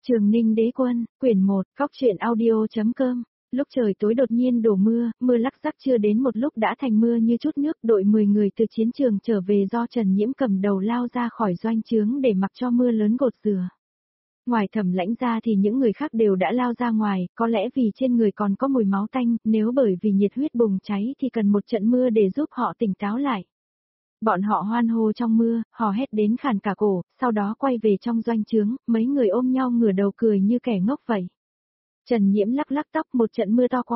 Trường Ninh Đế Quân, quyển 1, Cóc truyện audio.com. Lúc trời tối đột nhiên đổ mưa, mưa lắc rắc chưa đến một lúc đã thành mưa như chút nước. Đội 10 người từ chiến trường trở về do Trần Nhiễm cầm đầu lao ra khỏi doanh trướng để mặc cho mưa lớn gột rửa. Ngoài Thẩm Lãnh ra thì những người khác đều đã lao ra ngoài, có lẽ vì trên người còn có mùi máu tanh, nếu bởi vì nhiệt huyết bùng cháy thì cần một trận mưa để giúp họ tỉnh táo lại. Bọn họ hoan hô trong mưa, hò hét đến khàn cả cổ, sau đó quay về trong doanh trướng, mấy người ôm nhau ngửa đầu cười như kẻ ngốc vậy. Trần Nhiễm lắc lắc tóc, một trận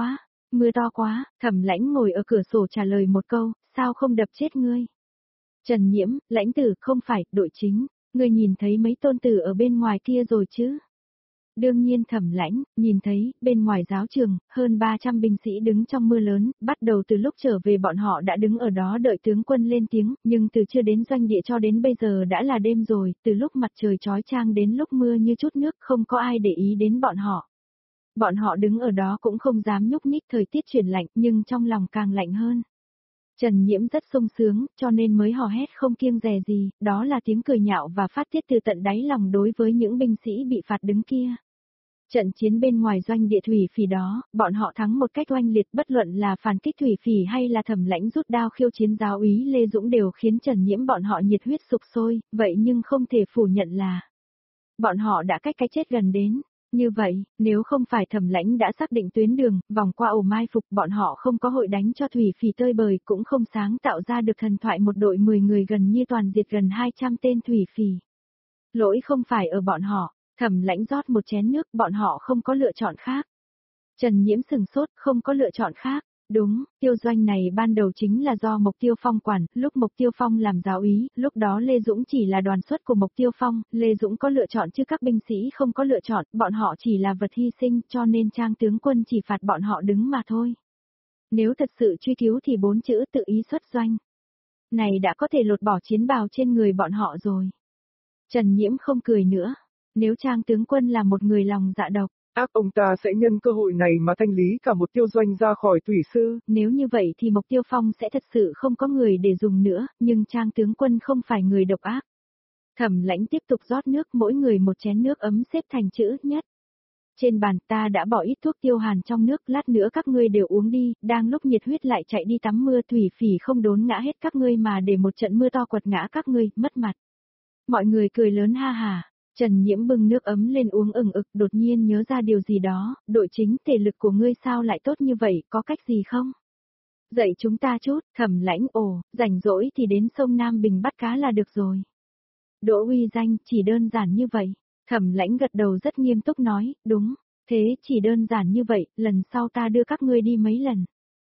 mưa to quá, Thẩm Lãnh ngồi ở cửa sổ trả lời một câu, sao không đập chết ngươi. Trần Nhiễm, Lãnh tử, không phải, đội chính, ngươi nhìn thấy mấy tôn tử ở bên ngoài kia rồi chứ? Đương nhiên Thẩm Lãnh, nhìn thấy, bên ngoài giáo trường, hơn 300 binh sĩ đứng trong mưa lớn, bắt đầu từ lúc trở về bọn họ đã đứng ở đó đợi tướng quân lên tiếng, nhưng từ chưa đến doanh địa cho đến bây giờ đã là đêm rồi, từ lúc mặt trời chói chang đến lúc mưa như chút nước không có ai để ý đến bọn họ. Bọn họ đứng ở đó cũng không dám nhúc nhích, thời tiết chuyển lạnh nhưng trong lòng càng lạnh hơn. Trần Nhiễm rất sung sướng, cho nên mới hò hét không kiêng dè gì, đó là tiếng cười nhạo và phát tiết từ tận đáy lòng đối với những binh sĩ bị phạt đứng kia. Trận chiến bên ngoài doanh địa thủy phỉ đó, bọn họ thắng một cách oanh liệt, bất luận là phản kích thủy phỉ hay là Thẩm Lãnh rút đao khiêu chiến giáo úy Lê Dũng đều khiến Trần Nhiễm bọn họ nhiệt huyết sục sôi, vậy nhưng không thể phủ nhận là bọn họ đã cách cái chết gần đến. Như vậy, nếu không phải Thẩm Lãnh đã xác định tuyến đường, vòng qua ổ mai phục, bọn họ không có hội đánh cho thủy phỉ tơi bời, cũng không sáng tạo ra được thần thoại một đội 10 người gần như toàn diệt gần 200 tên thủy phỉ. Lỗi không phải ở bọn họ. Thẩm Lãnh rót một chén nước, bọn họ không có lựa chọn khác. Trần Nhiễm sừng sốt, không có lựa chọn khác. Đúng, tiêu doanh này ban đầu chính là do Mộc Tiêu Phong quản, lúc Mộc Tiêu Phong làm giáo úy, lúc đó Lê Dũng chỉ là đoàn xuất của Mộc Tiêu Phong, Lê Dũng có lựa chọn chứ các binh sĩ không có lựa chọn, bọn họ chỉ là vật hy sinh, cho nên Trang tướng quân chỉ phạt bọn họ đứng mà thôi. Nếu thật sự truy cứu thì 4 chữ tự ý xuất doanh này đã có thể lột bỏ chiến bào trên người bọn họ rồi. Trần Nhiễm không cười nữa. Nếu Trang tướng quân là một người lòng dạ độc, ông ta sẽ nhân cơ hội này mà thanh lý cả một tiêu doanh ra khỏi thủy sư. Nếu như vậy thì Mộc Tiêu Phong sẽ thật sự không có người để dùng nữa, nhưng Trang tướng quân không phải người độc ác. Thẩm Lãnh tiếp tục rót nước, mỗi người một chén nước ấm xếp thành chữ nhất. Trên bàn ta đã bỏ ít thuốc tiêu hàn trong nước, lát nữa các ngươi đều uống đi, đang lúc nhiệt huyết lại chạy đi tắm mưa, thủy phỉ không đốn ngã hết các ngươi mà để một trận mưa to quật ngã các ngươi, mất mặt. Mọi người cười lớn ha hà. Trần Nhiễm bưng nước ấm lên uống ừng ực, đột nhiên nhớ ra điều gì đó, đội chính, thể lực của ngươi sao lại tốt như vậy, có cách gì không? Dạy chúng ta chút. Thẩm Lãnh, rảnh rỗi thì đến sông Nam Bình bắt cá là được rồi. Đỗ uy danh, chỉ đơn giản như vậy. Thẩm Lãnh gật đầu rất nghiêm túc nói, đúng, thế chỉ đơn giản như vậy, lần sau ta đưa các ngươi đi mấy lần.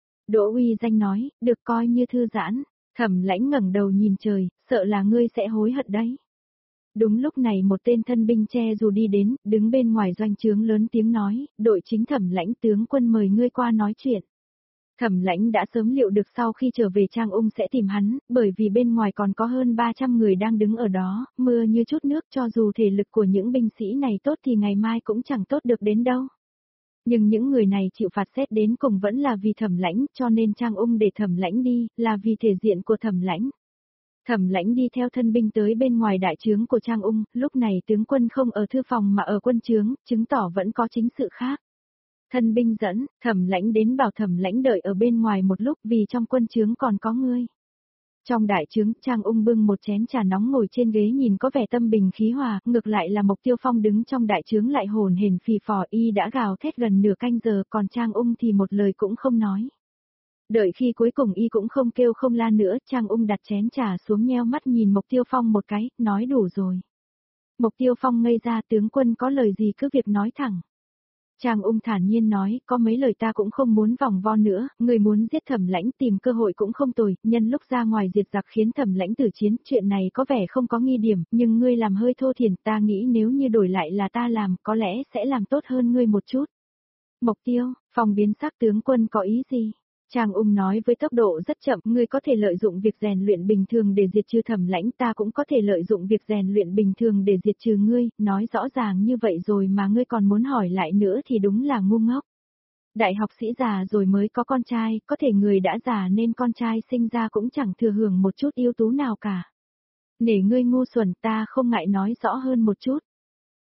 Đỗ uy danh nói, được coi như thư giãn. Thẩm Lãnh ngẩng đầu nhìn trời, sợ là ngươi sẽ hối hận đấy. Đúng lúc này một tên thân binh che dù đi đến, đứng bên ngoài doanh trướng lớn tiếng nói, đội chính Thẩm Lãnh tướng quân mời ngươi qua nói chuyện. Thẩm Lãnh đã sớm liệu được sau khi trở về Trang Ung sẽ tìm hắn, bởi vì bên ngoài còn có hơn 300 người đang đứng ở đó, mưa như chút nước, cho dù thể lực của những binh sĩ này tốt thì ngày mai cũng chẳng tốt được đến đâu. Nhưng những người này chịu phạt xét đến cùng vẫn là vì Thẩm Lãnh, cho nên Trang Ung để Thẩm Lãnh đi, là vì thể diện của Thẩm Lãnh. Thẩm Lãnh đi theo thân binh tới bên ngoài đại trướng của Trang Ung, lúc này tướng quân không ở thư phòng mà ở quân trướng, chứng tỏ vẫn có chính sự khác. Thân binh dẫn, Thẩm Lãnh đến bảo Thẩm Lãnh đợi ở bên ngoài một lúc vì trong quân trướng còn có ngươi. Trong đại trướng, Trang Ung bưng một chén trà nóng ngồi trên ghế nhìn có vẻ tâm bình khí hòa, ngược lại là Mộc Tiêu Phong đứng trong đại trướng lại hồn hển phì phò, y đã gào thét gần nửa canh giờ, còn Trang Ung thì một lời cũng không nói. Đợi khi cuối cùng y cũng không kêu không la nữa, Trang Ung đặt chén trà xuống nheo mắt nhìn Mộc Tiêu Phong một cái, nói đủ rồi. Mộc Tiêu Phong ngây ra, tướng quân có lời gì cứ việc nói thẳng. Trang Ung thản nhiên nói, có mấy lời ta cũng không muốn vòng vo nữa, người muốn giết Thẩm Lãnh tìm cơ hội cũng không tồi, nhân lúc ra ngoài diệt giặc khiến Thẩm Lãnh tử chiến, chuyện này có vẻ không có nghi điểm, nhưng ngươi làm hơi thô thiển, ta nghĩ nếu như đổi lại là ta làm, có lẽ sẽ làm tốt hơn ngươi một chút. Mộc Tiêu, Phong biến sắc, tướng quân có ý gì? Trang Ung nói với tốc độ rất chậm, ngươi có thể lợi dụng việc rèn luyện bình thường để diệt trừ Thẩm Lãnh, ta cũng có thể lợi dụng việc rèn luyện bình thường để diệt trừ ngươi, nói rõ ràng như vậy rồi mà ngươi còn muốn hỏi lại nữa thì đúng là ngu ngốc. Đại học sĩ già rồi mới có con trai, có thể người đã già nên con trai sinh ra cũng chẳng thừa hưởng một chút ưu tú nào cả. Nể ngươi ngu xuẩn, ta không ngại nói rõ hơn một chút.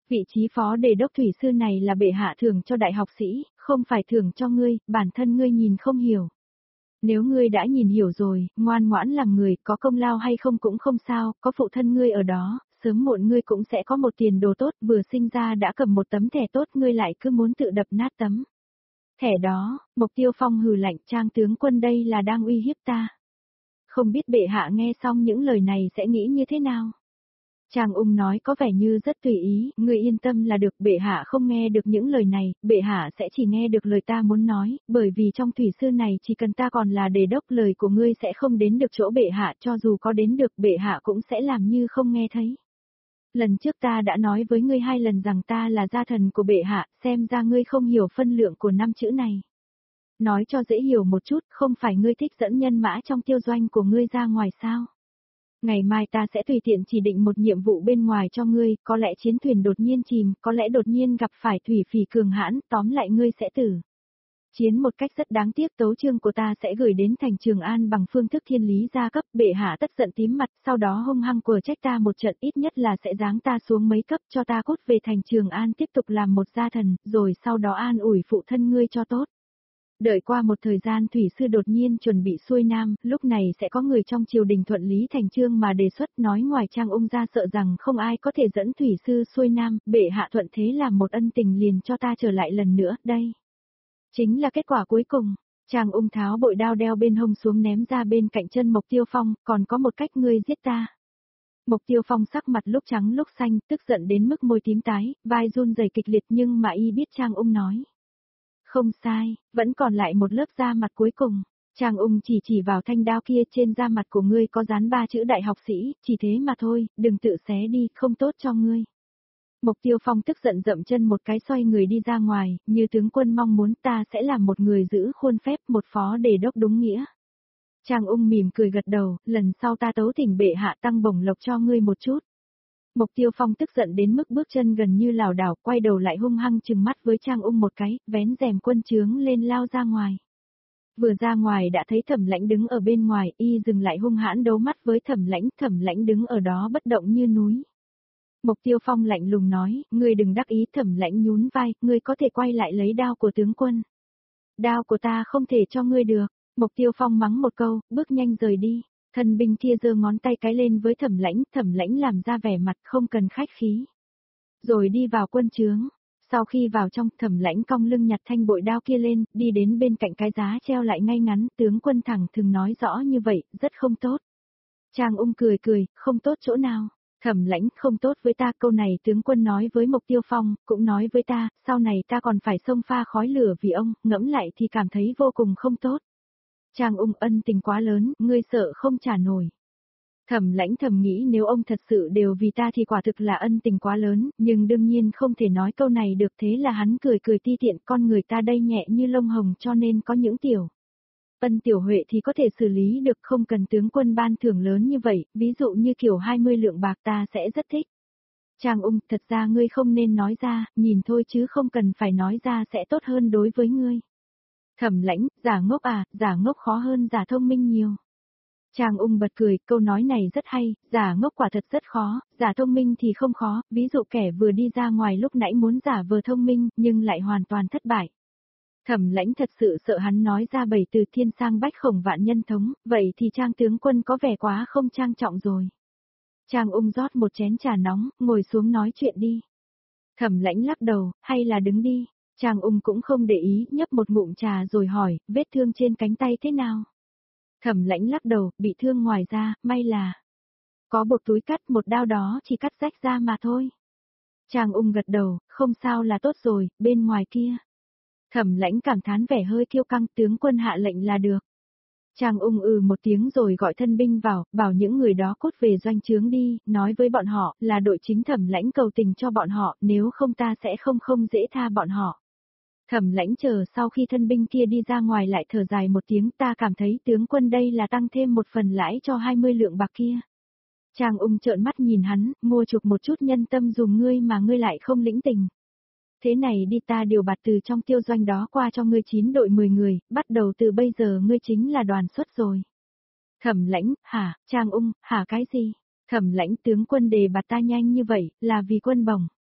Vị trí phó đề đốc thủy sư này là bệ hạ thưởng cho đại học sĩ, không phải thưởng cho ngươi, bản thân ngươi nhìn không hiểu. Nếu ngươi đã nhìn hiểu rồi, ngoan ngoãn làm người, có công lao hay không cũng không sao, có phụ thân ngươi ở đó, sớm muộn ngươi cũng sẽ có một tiền đồ tốt, vừa sinh ra đã cầm một tấm thẻ tốt, ngươi lại cứ muốn tự đập nát tấm thẻ đó. Mục Tiêu Phong hừ lạnh, Trang tướng quân đây là đang uy hiếp ta. Không biết bệ hạ nghe xong những lời này sẽ nghĩ như thế nào? Trang Ung nói có vẻ như rất tùy ý, ngươi yên tâm là được, bệ hạ không nghe được những lời này, bệ hạ sẽ chỉ nghe được lời ta muốn nói, bởi vì trong thủy sư này chỉ cần ta còn là đề đốc, lời của ngươi sẽ không đến được chỗ bệ hạ, cho dù có đến được bệ hạ cũng sẽ làm như không nghe thấy. Lần trước ta đã nói với ngươi 2 lần rằng ta là gia thần của bệ hạ, xem ra ngươi không hiểu phân lượng của 5 chữ này. Nói cho dễ hiểu một chút, không phải ngươi thích dẫn nhân mã trong tiêu doanh của ngươi ra ngoài sao? Ngày mai ta sẽ tùy tiện chỉ định một nhiệm vụ bên ngoài cho ngươi, có lẽ chiến thuyền đột nhiên chìm, có lẽ đột nhiên gặp phải thủy phỉ cường hãn, tóm lại ngươi sẽ tử chiến một cách rất đáng tiếc. Tấu chương của ta sẽ gửi đến thành Trường An bằng phương thức thiên lý gia cấp, bệ hạ tất giận tím mặt, sau đó hung hăng quở trách ta một trận, ít nhất là sẽ giáng ta xuống mấy cấp, cho ta cút về thành Trường An tiếp tục làm một gia thần, rồi sau đó an ủi phụ thân ngươi cho tốt. Đợi qua một thời gian thủy sư đột nhiên chuẩn bị xuôi nam, lúc này sẽ có người trong triều đình thuận lý thành chương mà đề xuất, nói ngoài Trang Ung ra sợ rằng không ai có thể dẫn thủy sư xuôi nam, bệ hạ thuận thế làm một ân tình liền cho ta trở lại lần nữa, đây chính là kết quả cuối cùng. Trang Ung tháo bội đao đeo bên hông xuống ném ra bên cạnh chân Mục Tiêu Phong, còn có một cách ngươi giết ta. Mục Tiêu Phong sắc mặt lúc trắng lúc xanh, tức giận đến mức môi tím tái, vai run rẩy kịch liệt, nhưng mà y biết Trang Ung nói không sai, vẫn còn lại một lớp da mặt cuối cùng. Trang Ung chỉ vào thanh đao kia, trên da mặt của ngươi có dán 3 chữ đại học sĩ, chỉ thế mà thôi, đừng tự xé đi, không tốt cho ngươi. Mục Tiêu Phong tức giận dậm chân một cái xoay người đi ra ngoài, như tướng quân mong muốn, ta sẽ làm một người giữ khuôn phép, một phó đề đốc đúng nghĩa. Trang Ung mỉm cười gật đầu, lần sau ta tấu thỉnh bệ hạ tăng bổng lộc cho ngươi một chút. Mục Tiêu Phong tức giận đến mức bước chân gần như lảo đảo, quay đầu lại hung hăng trừng mắt với Trang Ung một cái, vén rèm quân trướng lên lao ra ngoài. Vừa ra ngoài đã thấy Thẩm Lãnh đứng ở bên ngoài, y dừng lại hung hãn đấu mắt với Thẩm Lãnh đứng ở đó bất động như núi. Mục Tiêu Phong lạnh lùng nói, ngươi đừng đắc ý. Thẩm Lãnh nhún vai, ngươi có thể quay lại lấy đao của tướng quân. Đao của ta không thể cho ngươi được. Mục Tiêu Phong mắng một câu, bước nhanh rời đi. Thân binh kia giơ ngón tay cái lên với Thẩm Lãnh làm ra vẻ mặt không cần khách khí. Rồi đi vào quân trướng. Sau khi vào trong, Thẩm Lãnh cong lưng nhặt thanh bội đao kia lên, đi đến bên cạnh cái giá treo lại ngay ngắn, tướng quân thẳng thừng nói rõ như vậy, rất không tốt. Trang Ung cười, không tốt chỗ nào? Thẩm Lãnh, không tốt với ta, câu này tướng quân nói với Mục Tiêu Phong, cũng nói với ta, sau này ta còn phải xông pha khói lửa vì ông, ngẫm lại thì cảm thấy vô cùng không tốt. Trang Ung, ân tình quá lớn, ngươi sợ không trả nổi. Thẩm Lãnh thầm nghĩ nếu ông thật sự đều vì ta thì quả thực là ân tình quá lớn, nhưng đương nhiên không thể nói câu này được, thế là hắn cười ti tiện, con người ta đây nhẹ như lông hồng cho nên có những tiểu Tiểu Huệ thì có thể xử lý được, không cần tướng quân ban thưởng lớn như vậy, ví dụ như kiểu 20 lượng bạc ta sẽ rất thích. Trang Ung, thật ra ngươi không nên nói ra, nhìn thôi chứ không cần phải nói ra sẽ tốt hơn đối với ngươi. Thẩm Lãnh, giả ngốc à, giả ngốc khó hơn giả thông minh nhiều. Trang Ung bật cười, câu nói này rất hay, giả ngốc quả thật rất khó, giả thông minh thì không khó, ví dụ kẻ vừa đi ra ngoài lúc nãy muốn giả vờ thông minh, nhưng lại hoàn toàn thất bại. Thẩm Lãnh thật sự sợ hắn nói ra 7 từ thiên sang bách khổng vạn nhân thống, vậy thì Trang tướng quân có vẻ quá không trang trọng rồi. Trang Ung rót một chén trà nóng, ngồi xuống nói chuyện đi. Thẩm Lãnh lắc đầu, hay là đứng đi. Trang Ung cũng không để ý, nhấp một ngụm trà rồi hỏi, vết thương trên cánh tay thế nào? Thẩm Lãnh lắc đầu, bị thương ngoài ra, may là có một túi cắt, một đao đó chỉ cắt rách ra mà thôi. Trang Ung gật đầu, không sao là tốt rồi, bên ngoài kia. Thẩm Lãnh cảm thán vẻ hơi kiêu căng, tướng quân hạ lệnh là được. Trang Ung một tiếng rồi gọi thân binh vào, bảo những người đó cút về doanh trướng đi, nói với bọn họ là đội chính Thẩm Lãnh cầu tình cho bọn họ, nếu không ta sẽ không dễ tha bọn họ. Thẩm Lãnh chờ sau khi thân binh kia đi ra ngoài lại thở dài một tiếng, ta cảm thấy tướng quân đây là tăng thêm một phần lãi cho 20 lượng bạc kia. Trang Ung trợn mắt nhìn hắn, mua chuộc một chút nhân tâm dùng ngươi mà ngươi lại không lĩnh tình. Thế này đi, ta điều bạt từ trong tiêu doanh đó qua cho ngươi 9 đội 10 người, bắt đầu từ bây giờ ngươi chính là đoàn xuất rồi. Thẩm Lãnh, hả? Trang Ung, hả cái gì? Thẩm Lãnh, tướng quân đề bạt ta nhanh như vậy, là vì quân bổng.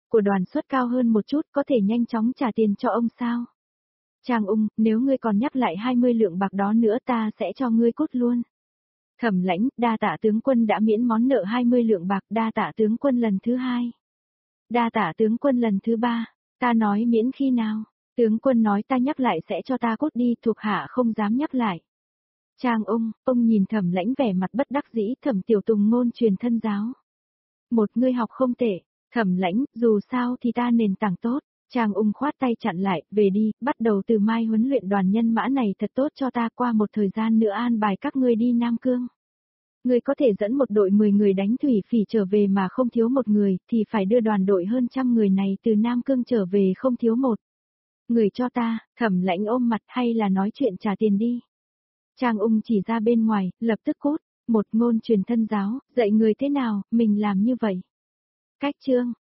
Của đoàn suất cao hơn một chút có thể nhanh chóng trả tiền cho ông sao? Trang Ung, nếu ngươi còn nhắc lại 20 lượng bạc đó nữa ta sẽ cho ngươi cút luôn. Thẩm Lãnh, đa tạ tướng quân đã miễn món nợ 20 lượng bạc, đa tạ tướng quân lần thứ 2. Đa tạ tướng quân lần thứ 3, ta nói miễn khi nào? Tướng quân nói ta nhắc lại sẽ cho ta cút đi, thuộc hạ không dám nhắc lại. Trang Ung, ông nhìn Thẩm Lãnh vẻ mặt bất đắc dĩ, Thẩm Tiểu Tùng ngôn truyền thân giáo. Một ngươi học không tệ, Thẩm Lãnh, dù sao thì ta nền tảng tốt. Trang Ung khoát tay chặn lại, về đi, bắt đầu từ mai huấn luyện đoàn nhân mã này thật tốt cho ta, qua một thời gian nữa an bài các ngươi đi Nam Cương. Ngươi có thể dẫn một đội 10 người đánh thủy phỉ trở về mà không thiếu một người, thì phải đưa đoàn đội hơn 100 người này từ Nam Cương trở về không thiếu một người cho ta. Thẩm Lãnh ôm mặt, hay là nói chuyện trả tiền đi. Trang Ung chỉ ra bên ngoài, lập tức cút, một ngôn truyền thân giáo, dạy người thế nào, mình làm như vậy. Cách chương